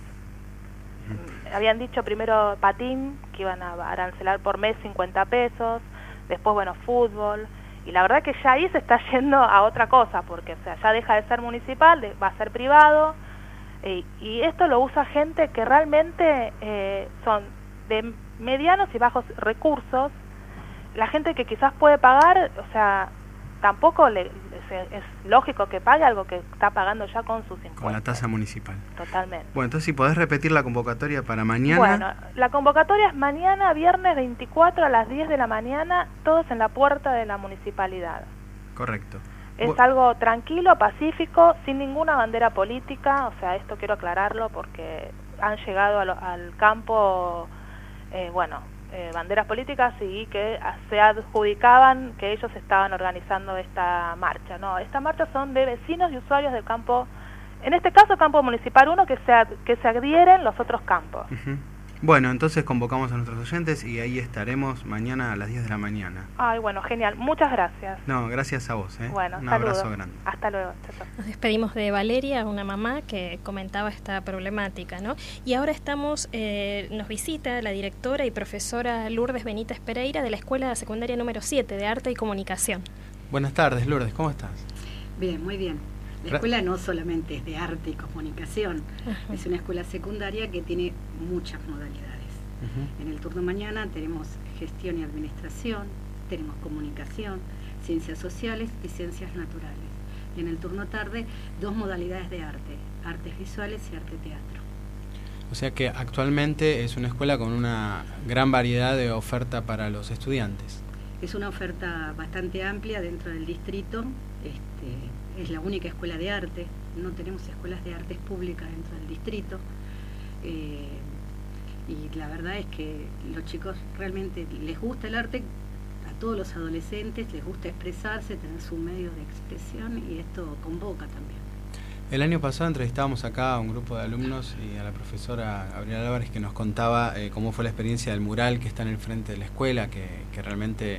Habían dicho primero patín, que iban a arancelar por mes 50 pesos, después, bueno, fútbol. Y la verdad que ya ahí se está yendo a otra cosa, porque o sea, ya deja de ser municipal, va a ser privado, y esto lo usa gente que realmente son de medianos y bajos recursos. La gente que quizás puede pagar, o sea, tampoco es lógico que pague algo que está pagando ya con sus impuestos. Con la tasa municipal. Totalmente. Bueno, entonces si podés repetir la convocatoria para mañana. Bueno, la convocatoria es mañana, viernes 24 a las 10 de la mañana, todos en la puerta de la municipalidad. Correcto. Es algo tranquilo, pacífico, sin ninguna bandera política, o sea, esto quiero aclararlo porque han llegado al campo, bueno, banderas políticas y que se adjudicaban que ellos estaban organizando esta marcha. No, estas marchas son de vecinos y usuarios del campo, en este caso campo municipal 1, que se adhieren los otros campos. Bueno, entonces convocamos a nuestros oyentes y ahí estaremos mañana a las 10 de la mañana. Ay, bueno, genial. Muchas gracias. No, gracias a vos. Bueno, un saludos. abrazo grande. Hasta luego. Chao. Nos despedimos de Valeria, una mamá que comentaba esta problemática, ¿no? Y ahora nos visita la directora y profesora Lourdes Benítez Pereira de la Escuela Secundaria número 7 de Arte y Comunicación. Buenas tardes, Lourdes, ¿cómo estás? Bien, muy bien. La escuela no solamente es de arte y comunicación, es una escuela secundaria que tiene muchas modalidades. En el turno mañana tenemos gestión y administración, tenemos comunicación, ciencias sociales y ciencias naturales. Y en el turno tarde, 2 modalidades de arte, artes visuales y arte teatro. O sea que actualmente es una escuela con una gran variedad de oferta para los estudiantes. Es una oferta bastante amplia dentro del distrito. Es la única escuela de arte, no tenemos escuelas de artes públicas dentro del distrito, y la verdad es que los chicos realmente les gusta el arte, a todos los adolescentes les gusta expresarse, tener su medio de expresión, y esto convoca también. El año pasado entrevistábamos acá a un grupo de alumnos y a la profesora Gabriela Álvarez, que nos contaba cómo fue la experiencia del mural que está en el frente de la escuela, que realmente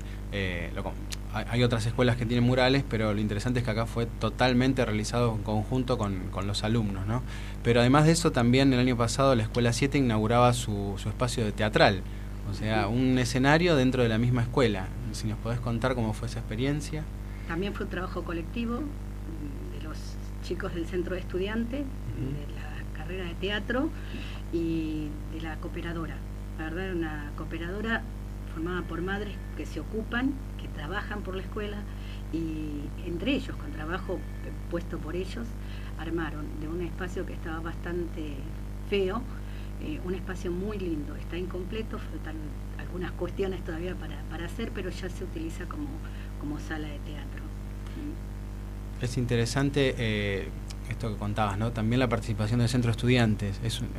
hay otras escuelas que tienen murales, pero lo interesante es que acá fue totalmente realizado en conjunto con los alumnos, ¿no? Pero además de eso, también el año pasado la Escuela 7 inauguraba su espacio de teatral, o sea, un escenario dentro de la misma escuela. Si nos podés contar cómo fue esa experiencia. También fue un trabajo colectivo de los chicos del centro de estudiantes, de la carrera de teatro y de la cooperadora. La verdad, era una cooperadora formada por madres que se ocupan, que trabajan por la escuela, y entre ellos, con trabajo puesto por ellos, armaron de un espacio que estaba bastante feo, un espacio muy lindo. Está incompleto, faltan algunas cuestiones todavía para hacer, pero ya se utiliza como sala de teatro. Es interesante esto que contabas, ¿no? También la participación del centro de estudiantes.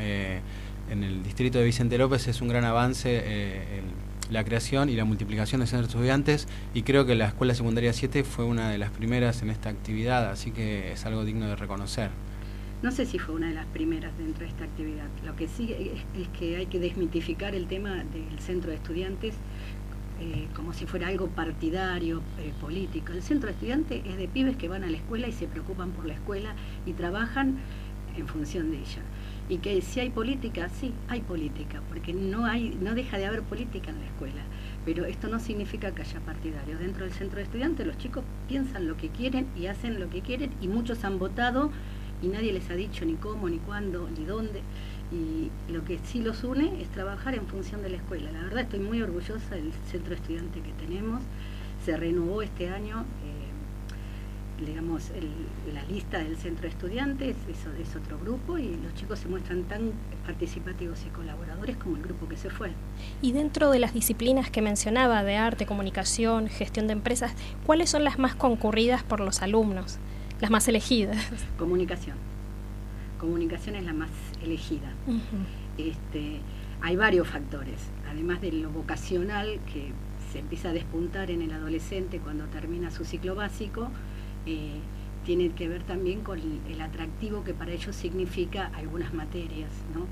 En el distrito de Vicente López es un gran avance la creación y la multiplicación de centros de estudiantes, y creo que la Escuela Secundaria 7 fue una de las primeras en esta actividad, así que es algo digno de reconocer. No sé si fue una de las primeras dentro de esta actividad. Lo que sí es que hay que desmitificar el tema del centro de estudiantes como si fuera algo partidario, político. El centro de estudiantes es de pibes que van a la escuela y se preocupan por la escuela y trabajan en función de ella. Y que si hay política, sí, hay política, porque no deja de haber política en la escuela. Pero esto no significa que haya partidarios. Dentro del centro de estudiantes los chicos piensan lo que quieren y hacen lo que quieren, y muchos han votado y nadie les ha dicho ni cómo, ni cuándo, ni dónde. Y lo que sí los une es trabajar en función de la escuela. La verdad, estoy muy orgullosa del centro de estudiantes que tenemos. Se renovó este año, digamos, la lista del centro de estudiantes, eso es otro grupo, y los chicos se muestran tan participativos y colaboradores como el grupo que se fue. Y dentro de las disciplinas que mencionaba, de arte, comunicación, gestión de empresas, ¿cuáles son las más concurridas por los alumnos, las más elegidas? Comunicación es la más elegida. Hay varios factores, además de lo vocacional, que se empieza a despuntar en el adolescente cuando termina su ciclo básico. Tiene que ver también con el atractivo que para ellos significa algunas materias, ¿no?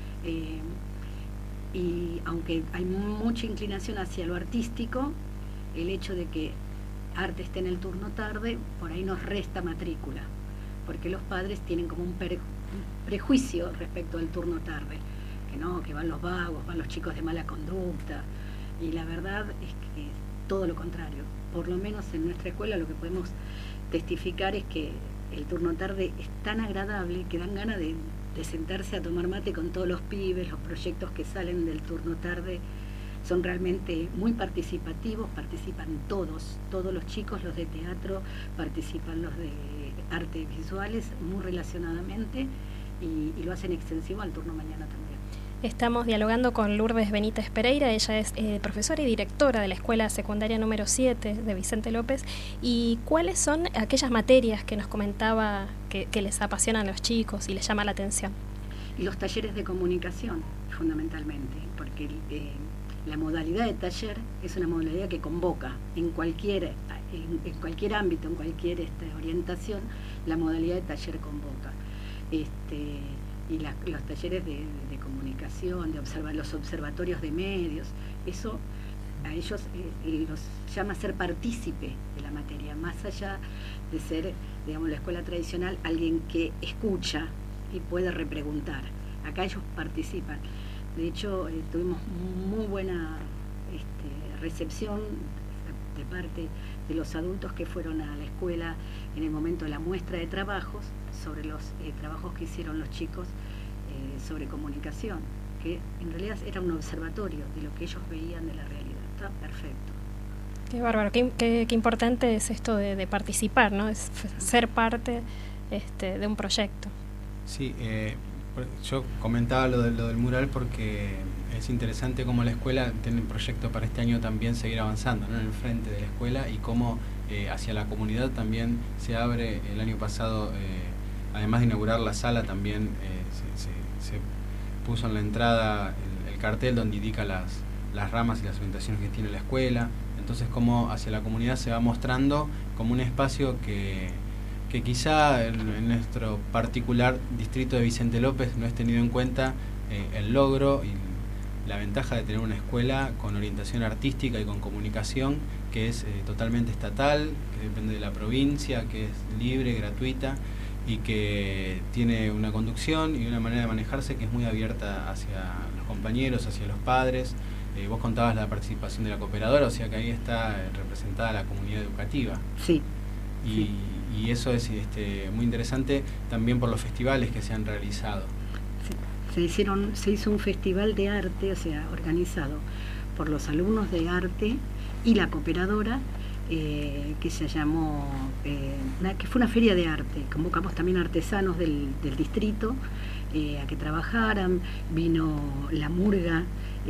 Y aunque hay mucha inclinación hacia lo artístico, el hecho de que arte esté en el turno tarde, por ahí nos resta matrícula, porque los padres tienen como un prejuicio respecto al turno tarde, que van los vagos, van los chicos de mala conducta, y la verdad es que es todo lo contrario. Por lo menos en nuestra escuela lo que podemos testificar es que el turno tarde es tan agradable que dan ganas de sentarse a tomar mate con todos los pibes. Los proyectos que salen del turno tarde son realmente muy participativos, participan todos los chicos, los de teatro, participan los de artes visuales muy relacionadamente, y lo hacen extensivo al turno mañana también. Estamos dialogando con Lourdes Benítez Pereira. Ella es profesora y directora de la Escuela Secundaria número 7 de Vicente López. ¿Y cuáles son aquellas materias que nos comentaba que les apasionan a los chicos y les llama la atención? Y los talleres de comunicación, fundamentalmente, porque La modalidad de taller es una modalidad que convoca en cualquier ámbito, en cualquier orientación, la modalidad de taller convoca. Y los talleres de comunicación, los observatorios de medios, eso a ellos los llama a ser partícipe de la materia, más allá de ser, digamos, la escuela tradicional, alguien que escucha y puede repreguntar. Acá ellos participan. De hecho, tuvimos muy buena recepción de parte de los adultos que fueron a la escuela en el momento de la muestra de trabajos sobre los trabajos que hicieron los chicos sobre comunicación, que en realidad era un observatorio de lo que ellos veían de la realidad. Está perfecto. Qué bárbaro, qué importante es esto de participar, ¿no? Es ser parte de un proyecto. Sí, yo comentaba lo del mural porque es interesante cómo la escuela tiene un proyecto para este año también seguir avanzando, ¿no? En el frente de la escuela, y cómo hacia la comunidad también se abre. El año pasado, además de inaugurar la sala, también se puso en la entrada el cartel donde indica las ramas y las orientaciones que tiene la escuela. Entonces, cómo hacia la comunidad se va mostrando como un espacio que quizá en nuestro particular distrito de Vicente López no es tenido en cuenta el logro y la ventaja de tener una escuela con orientación artística y con comunicación que es totalmente estatal, que depende de la provincia, que es libre, gratuita y que tiene una conducción y una manera de manejarse que es muy abierta hacia los compañeros, hacia los padres. Vos contabas la participación de la cooperadora, o sea que ahí está representada la comunidad educativa. Sí. Y eso es muy interesante también por los festivales que se han realizado. Sí. Se hizo un festival de arte, o sea, organizado por los alumnos de arte y la cooperadora, que se llamó, que fue una feria de arte. Convocamos también artesanos del distrito a que trabajaran. Vino la murga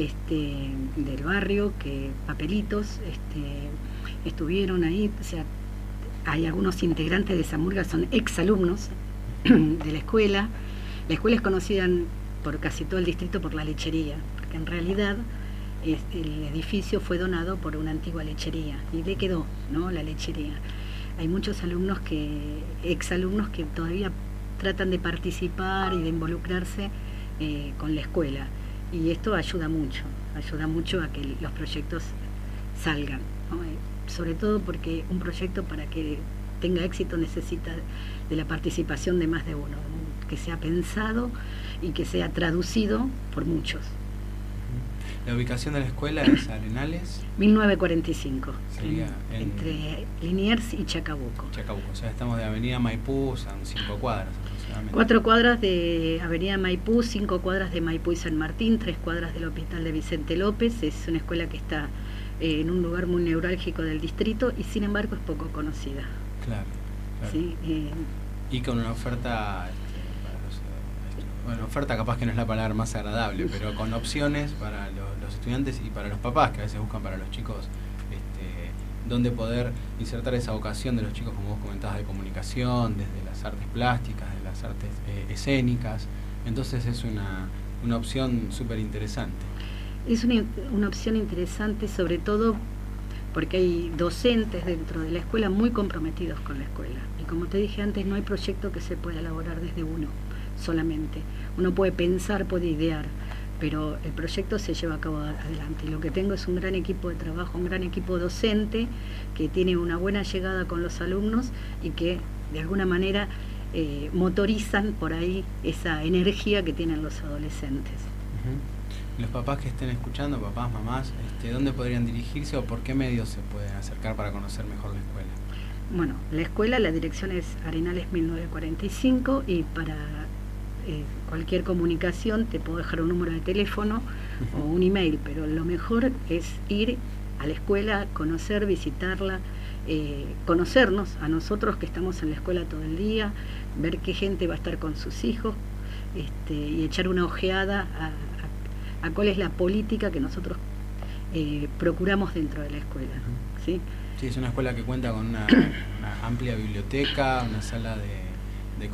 del barrio, Papelitos, estuvieron ahí, o sea, hay algunos integrantes de esa murga, son exalumnos de la escuela. La escuela es conocida por casi todo el distrito por la lechería, porque en realidad el edificio fue donado por una antigua lechería y le quedó, ¿no?, la lechería. Hay muchos exalumnos que todavía tratan de participar y de involucrarse con la escuela, y esto ayuda mucho a que los proyectos salgan, ¿no? Sobre todo porque un proyecto, para que tenga éxito, necesita de la participación de más de uno, que sea pensado y que sea traducido por muchos. La ubicación de la escuela es Arenales 1945, sería entre Liniers y Chacabuco. O sea, estamos de Avenida Maipú, son 5 cuadras aproximadamente. 4 cuadras de Avenida Maipú, 5 cuadras de Maipú y San Martín, 3 cuadras del Hospital de Vicente López. Es una escuela que está en un lugar muy neurálgico del distrito y sin embargo es poco conocida. Claro. ¿Sí? Y con una oferta, oferta capaz que no es la palabra más agradable, pero con opciones para los estudiantes y para los papás, que a veces buscan para los chicos donde poder insertar esa vocación de los chicos, como vos comentabas, de comunicación, desde las artes plásticas, de las artes escénicas. Entonces es una opción súper interesante. Es una opción interesante, sobre todo porque hay docentes dentro de la escuela muy comprometidos con la escuela. Y como te dije antes, no hay proyecto que se pueda elaborar desde uno solamente. Uno puede pensar, puede idear, pero el proyecto se lleva a cabo adelante. Y lo que tengo es un gran equipo de trabajo, un gran equipo docente que tiene una buena llegada con los alumnos y que de alguna manera motorizan por ahí esa energía que tienen los adolescentes. Los papás que estén escuchando, papás, mamás, ¿dónde podrían dirigirse o por qué medios se pueden acercar para conocer mejor la escuela? Bueno, la escuela, la dirección es Arenales 1945 y para cualquier comunicación te puedo dejar un número de teléfono o un email, pero lo mejor es ir a la escuela, conocer, visitarla, conocernos a nosotros que estamos en la escuela todo el día, ver qué gente va a estar con sus hijos y echar una ojeada a cuál es la política que nosotros procuramos dentro de la escuela. ¿Sí? Sí, es una escuela que cuenta con una amplia biblioteca, una sala de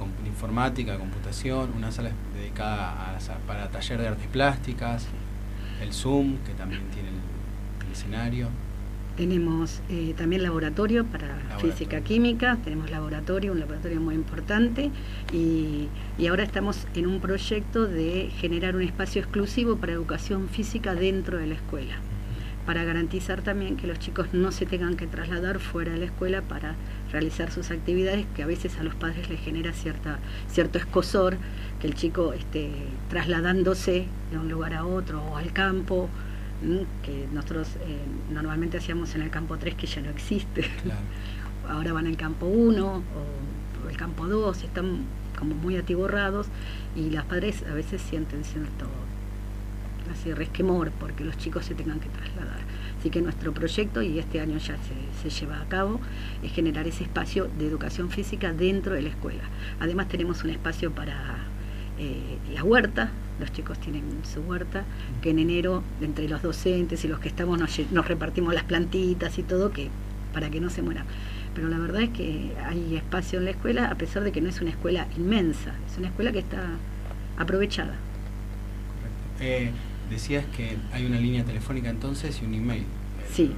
informática, de computación, una sala dedicada para taller de artes plásticas. el Zoom, que también tiene el escenario. Tenemos también laboratorio para física-química, tenemos un laboratorio muy importante, y ahora estamos en un proyecto de generar un espacio exclusivo para educación física dentro de la escuela, para garantizar también que los chicos no se tengan que trasladar fuera de la escuela para realizar sus actividades, que a veces a los padres les genera cierto escozor, que el chico esté trasladándose de un lugar a otro o al campo, que nosotros normalmente hacíamos en el campo 3, que ya no existe. Claro. Ahora van al campo 1 o el campo 2, están como muy atiborrados, y los padres a veces sienten cierto resquemor porque los chicos se tengan que trasladar. Así que nuestro proyecto, y este año ya se lleva a cabo, es generar ese espacio de educación física dentro de la escuela. Además tenemos un espacio para la huerta. Los chicos tienen su huerta, que en enero, entre los docentes y los que estamos, nos repartimos las plantitas y todo, para que no se mueran. Pero la verdad es que hay espacio en la escuela, a pesar de que no es una escuela inmensa, es una escuela que está aprovechada. Correcto. Decías que hay una línea telefónica entonces y un email. Sí,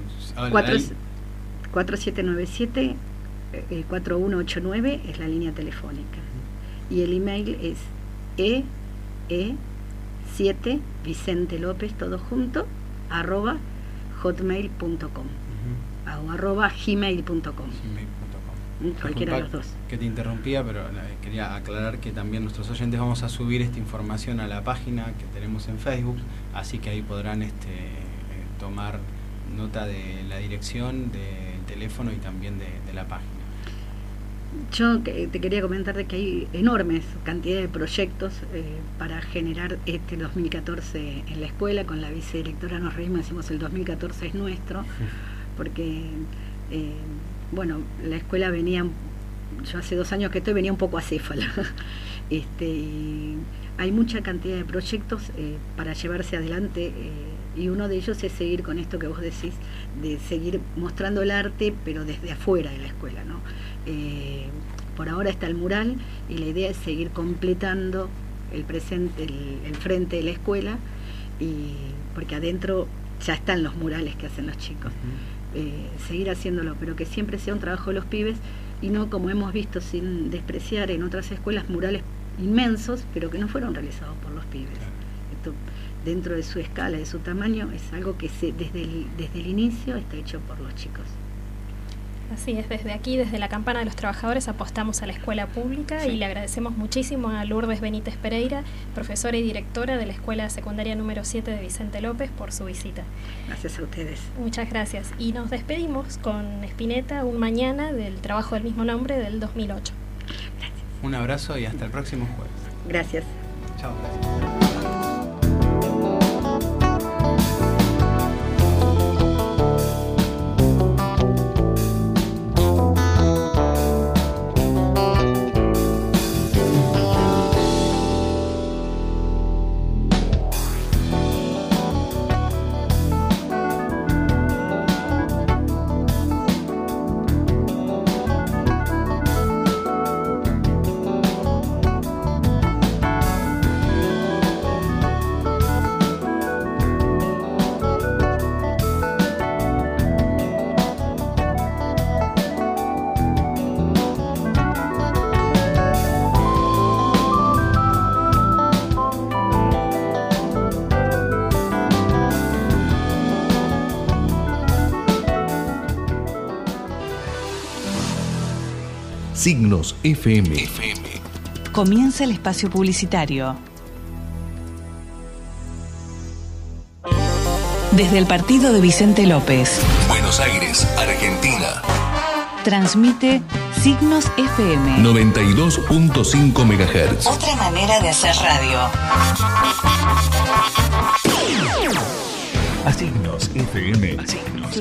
4797-4189 es la línea telefónica. Y el email es e7 Vicente López, todo junto, @hotmail.com o @gmail.com. Cualquiera de los dos. Que te interrumpía, pero quería aclarar que también nuestros oyentes vamos a subir esta información a la página que tenemos en Facebook, así que ahí podrán tomar nota de la dirección, del teléfono y también de la página. Yo te quería comentar de que hay enormes cantidades de proyectos para generar este 2014 en la escuela. Con la vicedirectora nos reímos, decimos el 2014 es nuestro, porque la escuela venía, yo hace 2 años que venía un poco acéfala. Y hay mucha cantidad de proyectos para llevarse adelante, y uno de ellos es seguir con esto que vos decís, de seguir mostrando el arte, pero desde afuera de la escuela, ¿no? Por ahora está el mural, y la idea es seguir completando el frente de la escuela, porque adentro ya están los murales que hacen los chicos. Seguir haciéndolo, pero que siempre sea un trabajo de los pibes, y no, como hemos visto, sin despreciar en otras escuelas, murales inmensos, pero que no fueron realizados por los pibes. Esto, dentro de su escala, de su tamaño, es algo que desde el inicio está hecho por los chicos. Así es, desde aquí, desde la Campana de los Trabajadores, apostamos a la escuela pública, y le agradecemos muchísimo a Lourdes Benítez Pereira, profesora y directora de la Escuela Secundaria número 7 de Vicente López, por su visita. Gracias a ustedes. Muchas gracias. Y nos despedimos con Spinetta, Un Mañana, del trabajo del mismo nombre del 2008. Gracias. Un abrazo y hasta el próximo jueves. Gracias. Chao, gracias. Signos FM. Comienza el espacio publicitario. Desde el partido de Vicente López, Buenos Aires, Argentina. transmite Signos FM 92.5 MHz. Otra manera de hacer radio. A Signos FM.